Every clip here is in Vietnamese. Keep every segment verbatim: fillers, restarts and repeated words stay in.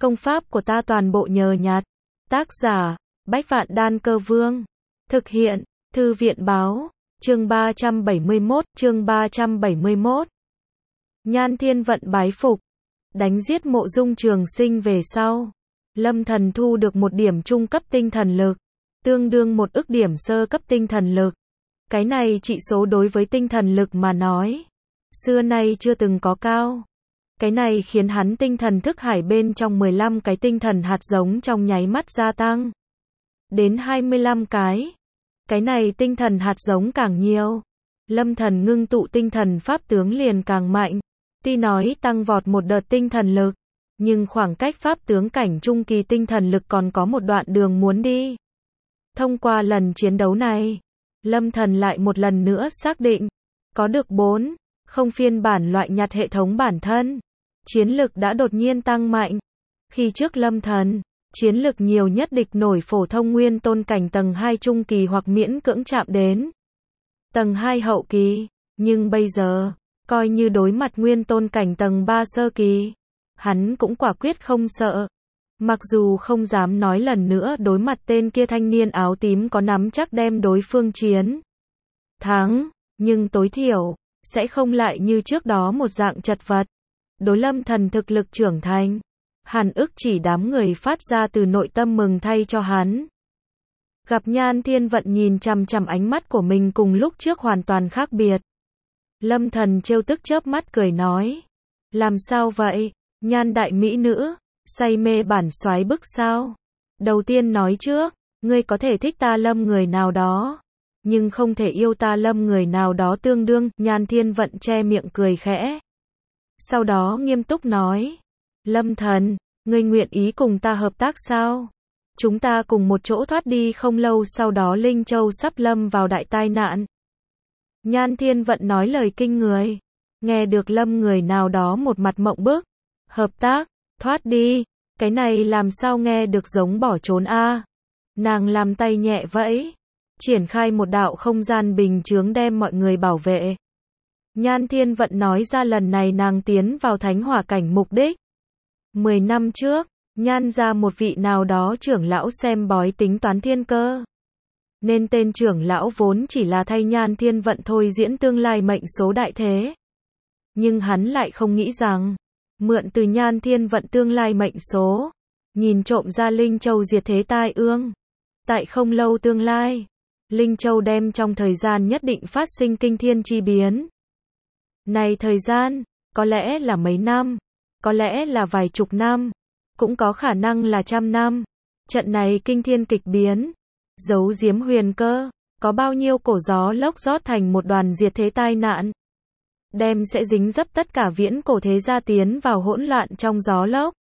Công pháp của ta toàn bộ nhờ nhặt. Tác giả, Bách Vạn Đan Cơ Vương. Thực hiện, Thư viện Báo. Chương ba trăm bảy mươi mốt, chương ba trăm bảy mươi mốt. Nhan Thiên Vận bái phục. Đánh giết Mộ Dung Trường Sinh về sau, Lâm Thần thu được một điểm trung cấp tinh thần lực, tương đương một ức điểm sơ cấp tinh thần lực. Cái này trị số đối với tinh thần lực mà nói, xưa nay chưa từng có cao. Cái này khiến hắn tinh thần thức hải bên trong mười lăm cái tinh thần hạt giống trong nháy mắt gia tăng đến hai mươi lăm cái. Cái này tinh thần hạt giống càng nhiều, Lâm Thần ngưng tụ tinh thần pháp tướng liền càng mạnh. Tuy nói tăng vọt một đợt tinh thần lực, nhưng khoảng cách pháp tướng cảnh trung kỳ tinh thần lực còn có một đoạn đường muốn đi. Thông qua lần chiến đấu này, Lâm Thần lại một lần nữa xác định, có được bốn, không phiên bản loại nhặt hệ thống bản thân. Chiến lực đã đột nhiên tăng mạnh. Khi trước Lâm Thần, chiến lực nhiều nhất địch nổi phổ thông nguyên tôn cảnh tầng hai trung kỳ hoặc miễn cưỡng chạm đến tầng hai hậu kỳ, nhưng bây giờ, coi như đối mặt nguyên tôn cảnh tầng ba sơ kỳ, hắn cũng quả quyết không sợ. Mặc dù không dám nói lần nữa đối mặt tên kia thanh niên áo tím có nắm chắc đem đối phương chiến thắng, nhưng tối thiểu sẽ không lại như trước đó một dạng chật vật. Đối Lâm Thần thực lực trưởng thành, hàn ức chỉ đám người phát ra từ nội tâm mừng thay cho hắn. Gặp Nhan Thiên Vận nhìn chằm chằm ánh mắt của mình cùng lúc trước hoàn toàn khác biệt. Lâm Thần trêu tức chớp mắt cười nói, làm sao vậy, Nhan đại mỹ nữ, say mê bản soái bức sao? Đầu tiên nói trước, ngươi có thể thích ta Lâm người nào đó, nhưng không thể yêu ta Lâm người nào đó tương đương. Nhan Thiên Vận che miệng cười khẽ. Sau đó nghiêm túc nói, Lâm Thần, ngươi nguyện ý cùng ta hợp tác sao? Chúng ta cùng một chỗ thoát đi. Không lâu sau đó Linh Châu sắp lâm vào đại tai nạn. Nhan Thiên Vận nói lời kinh người, nghe được Lâm người nào đó một mặt mộng bức. Hợp tác, thoát đi, cái này làm sao nghe được giống bỏ trốn a? À? Nàng làm tay nhẹ vẫy, triển khai một đạo không gian bình chướng đem mọi người bảo vệ. Nhan Thiên Vận nói ra lần này nàng tiến vào thánh hỏa cảnh mục đích. Mười năm trước, Nhan ra một vị nào đó trưởng lão xem bói tính toán thiên cơ. Nên tên trưởng lão vốn chỉ là thay Nhan Thiên Vận thôi diễn tương lai mệnh số đại thế. Nhưng hắn lại không nghĩ rằng, mượn từ Nhan Thiên Vận tương lai mệnh số, nhìn trộm ra Linh Châu diệt thế tai ương. Tại không lâu tương lai, Linh Châu đem trong thời gian nhất định phát sinh kinh thiên chi biến. Này thời gian, có lẽ là mấy năm, có lẽ là vài chục năm, cũng có khả năng là trăm năm. Trận này kinh thiên kịch biến, giấu giếm huyền cơ, có bao nhiêu cổ gió lốc rót thành một đoàn diệt thế tai nạn, đem sẽ dính dấp tất cả viễn cổ thế gia tiến vào hỗn loạn trong gió lốc.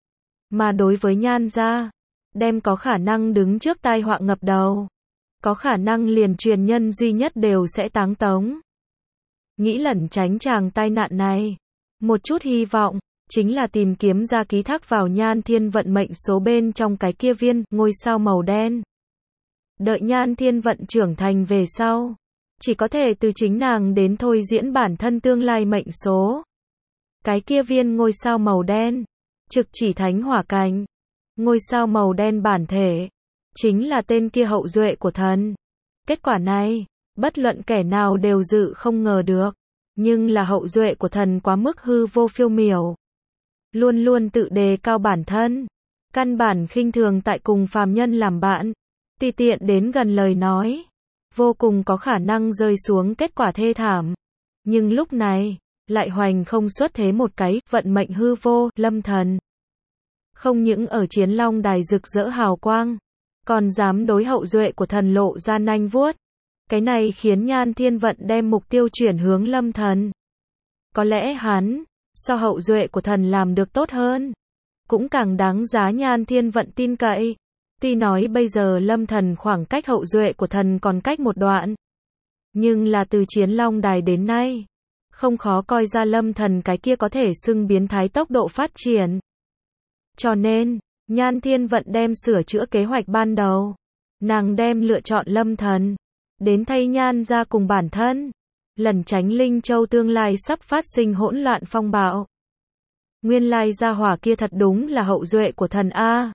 Mà đối với Nhan gia, đem có khả năng đứng trước tai họa ngập đầu, có khả năng liền truyền nhân duy nhất đều sẽ táng tống. Nghĩ lẩn tránh chàng tai nạn này, một chút hy vọng, chính là tìm kiếm ra ký thác vào Nhan Thiên Vận mệnh số bên trong cái kia viên ngôi sao màu đen. Đợi Nhan Thiên Vận trưởng thành về sau, chỉ có thể từ chính nàng đến thôi diễn bản thân tương lai mệnh số. Cái kia viên ngôi sao màu đen, trực chỉ thánh hỏa cảnh. Ngôi sao màu đen bản thể, chính là tên kia hậu duệ của thần. Kết quả này, bất luận kẻ nào đều dự không ngờ được. Nhưng là hậu duệ của thần quá mức hư vô phiêu miểu. Luôn luôn tự đề cao bản thân. Căn bản khinh thường tại cùng phàm nhân làm bạn. Tùy tiện đến gần lời nói, vô cùng có khả năng rơi xuống kết quả thê thảm. Nhưng lúc này, lại hoành không xuất thế một cái, vận mệnh hư vô, Lâm Thần. Không những ở Chiến Long Đài rực rỡ hào quang, còn dám đối hậu duệ của thần lộ ra nanh vuốt. Cái này khiến Nhan Thiên Vận đem mục tiêu chuyển hướng Lâm Thần. Có lẽ hắn, so hậu duệ của thần làm được tốt hơn, cũng càng đáng giá Nhan Thiên Vận tin cậy. Tuy nói bây giờ Lâm Thần khoảng cách hậu duệ của thần còn cách một đoạn, nhưng là từ Chiến Long Đài đến nay, không khó coi ra Lâm Thần cái kia có thể xưng biến thái tốc độ phát triển. Cho nên, Nhan Thiên Vận đem sửa chữa kế hoạch ban đầu. Nàng đem lựa chọn Lâm Thần, đến thay Nhan ra cùng bản thân, lẩn tránh Linh Châu tương lai sắp phát sinh hỗn loạn phong bạo. Nguyên lai gia hỏa kia thật đúng là hậu duệ của thần A.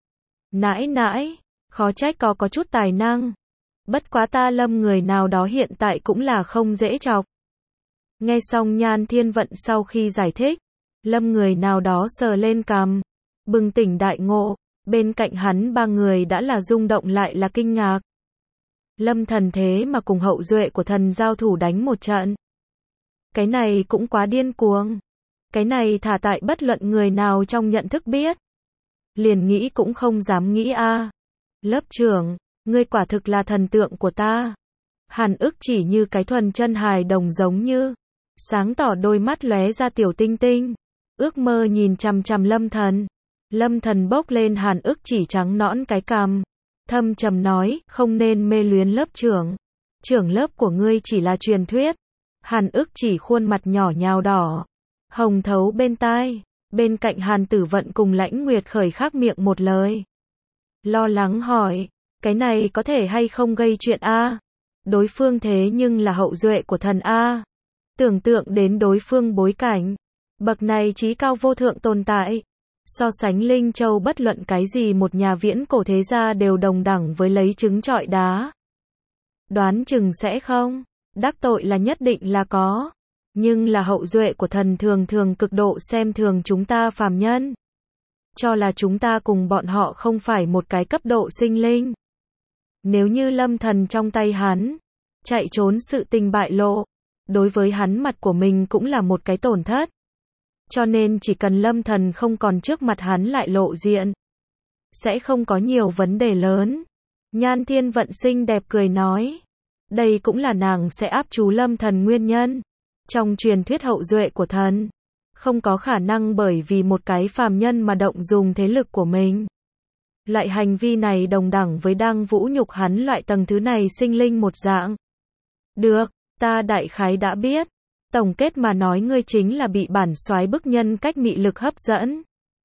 Nãi nãi, khó trách có có chút tài năng. Bất quá ta Lâm người nào đó hiện tại cũng là không dễ chọc. Nghe xong Nhan Thiên Vận sau khi giải thích, Lâm người nào đó sờ lên cằm, bừng tỉnh đại ngộ, bên cạnh hắn ba người đã là rung động lại là kinh ngạc. Lâm thần thế mà cùng hậu duệ của thần giao thủ đánh một trận. Cái này cũng quá điên cuồng. Cái này thả tại bất luận người nào trong nhận thức biết. Liền nghĩ cũng không dám nghĩ a. Lớp trưởng, ngươi quả thực là thần tượng của ta. Hàn Ức chỉ như cái thuần chân hài đồng giống như. Sáng tỏ đôi mắt lóe ra tiểu tinh tinh. Ước mơ nhìn chằm chằm Lâm thần. Lâm thần bốc lên Hàn Ức chỉ trắng nõn cái cằm. Thâm trầm nói, không nên mê luyến lớp trưởng. Trưởng lớp của ngươi chỉ là truyền thuyết. Hàn Ức chỉ khuôn mặt nhỏ nhào đỏ. Hồng thấu bên tai. Bên cạnh Hàn Tử Vận cùng Lãnh Nguyệt khởi khắc miệng một lời. Lo lắng hỏi, cái này có thể hay không gây chuyện a? Đối phương thế nhưng là hậu duệ của thần a. Tưởng tượng đến đối phương bối cảnh. Bậc này trí cao vô thượng tồn tại. So sánh Linh Châu bất luận cái gì một nhà viễn cổ thế gia đều đồng đẳng với lấy trứng trọi đá. Đoán chừng sẽ không. Đắc tội là nhất định là có. Nhưng là hậu duệ của thần thường thường cực độ xem thường chúng ta phàm nhân. Cho là chúng ta cùng bọn họ không phải một cái cấp độ sinh linh. Nếu như Lâm thần trong tay hắn, chạy trốn sự tình bại lộ, đối với hắn mặt của mình cũng là một cái tổn thất. Cho nên chỉ cần Lâm thần không còn trước mặt hắn lại lộ diện, sẽ không có nhiều vấn đề lớn. Nhan Thiên Vận xinh đẹp cười nói. Đây cũng là nàng sẽ áp chú Lâm thần nguyên nhân. Trong truyền thuyết hậu duệ của thần, không có khả năng bởi vì một cái phàm nhân mà động dùng thế lực của mình. Loại hành vi này đồng đẳng với đang vũ nhục hắn loại tầng thứ này sinh linh một dạng. Được, ta đại khái đã biết. Tổng kết mà nói ngươi chính là bị bản soái bức nhân cách mị lực hấp dẫn.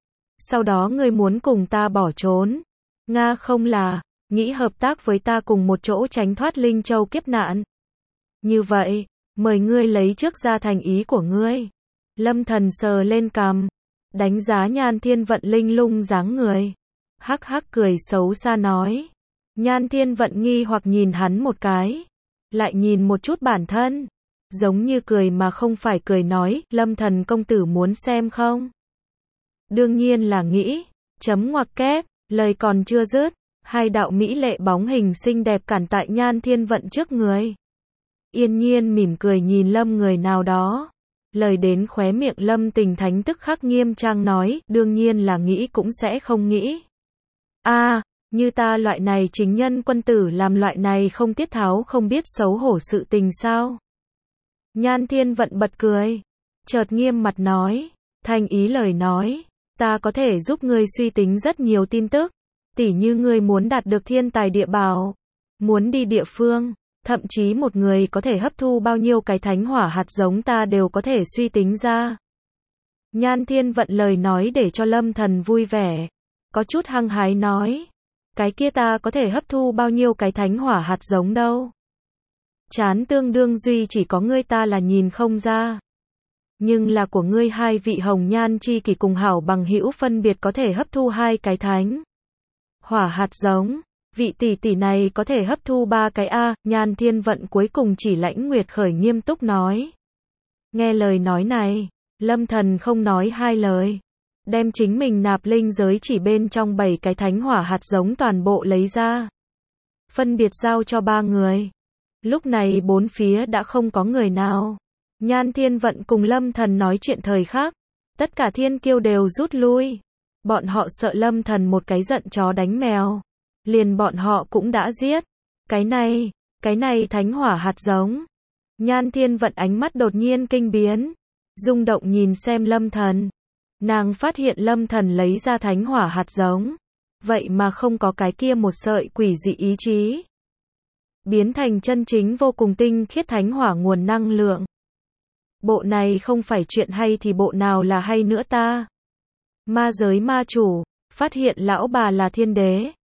Sau đó ngươi muốn cùng ta bỏ trốn. Nga không là, nghĩ hợp tác với ta cùng một chỗ tránh thoát Linh Châu kiếp nạn. Như vậy, mời ngươi lấy trước ra thành ý của ngươi. Lâm thần sờ lên cằm, đánh giá Nhan Thiên Vận linh lung dáng người. Hắc hắc cười xấu xa nói. Nhan Thiên Vận nghi hoặc nhìn hắn một cái. Lại nhìn một chút bản thân. Giống như cười mà không phải cười nói, Lâm thần công tử muốn xem không? Đương nhiên là nghĩ. Chấm ngoặc kép, lời còn chưa dứt. Hai đạo mỹ lệ bóng hình xinh đẹp cản tại Nhan Thiên Vận trước người. Yên nhiên mỉm cười nhìn Lâm người nào đó. Lời đến khóe miệng Lâm Tình Thánh tức khắc nghiêm trang nói, đương nhiên là nghĩ cũng sẽ không nghĩ. A, à, như ta loại này chính nhân quân tử làm loại này không tiết tháo không biết xấu hổ sự tình sao? Nhan Thiên Vận bật cười, chợt nghiêm mặt nói, thành ý lời nói, ta có thể giúp ngươi suy tính rất nhiều tin tức, tỉ như ngươi muốn đạt được thiên tài địa bảo, muốn đi địa phương, thậm chí một người có thể hấp thu bao nhiêu cái thánh hỏa hạt giống ta đều có thể suy tính ra. Nhan Thiên Vận lời nói để cho Lâm thần vui vẻ, có chút hăng hái nói, cái kia ta có thể hấp thu bao nhiêu cái thánh hỏa hạt giống đâu. Chán tương đương duy chỉ có ngươi ta là nhìn không ra. Nhưng là của ngươi hai vị hồng nhan chi kỷ cùng hảo bằng hữu phân biệt có thể hấp thu hai cái thánh hỏa hạt giống. Vị tỷ tỷ này có thể hấp thu ba cái A, Nhan Thiên Vận cuối cùng chỉ Lãnh Nguyệt khởi nghiêm túc nói. Nghe lời nói này, Lâm thần không nói hai lời. Đem chính mình nạp linh giới chỉ bên trong bảy cái thánh hỏa hạt giống toàn bộ lấy ra. Phân biệt giao cho ba người. Lúc này bốn phía đã không có người nào. Nhan Thiên Vận cùng Lâm thần nói chuyện thời khắc. Tất cả thiên kiêu đều rút lui. Bọn họ sợ Lâm thần một cái giận chó đánh mèo. Liền bọn họ cũng đã giết. Cái này, cái này thánh hỏa hạt giống. Nhan Thiên Vận ánh mắt đột nhiên kinh biến. Rung động nhìn xem Lâm thần. Nàng phát hiện Lâm thần lấy ra thánh hỏa hạt giống. Vậy mà không có cái kia một sợi quỷ dị ý chí. Biến thành chân chính vô cùng tinh khiết thánh hỏa nguồn năng lượng. Bộ này không phải chuyện hay thì bộ nào là hay nữa ta. Ma giới ma chủ, phát hiện lão bà là thiên đế.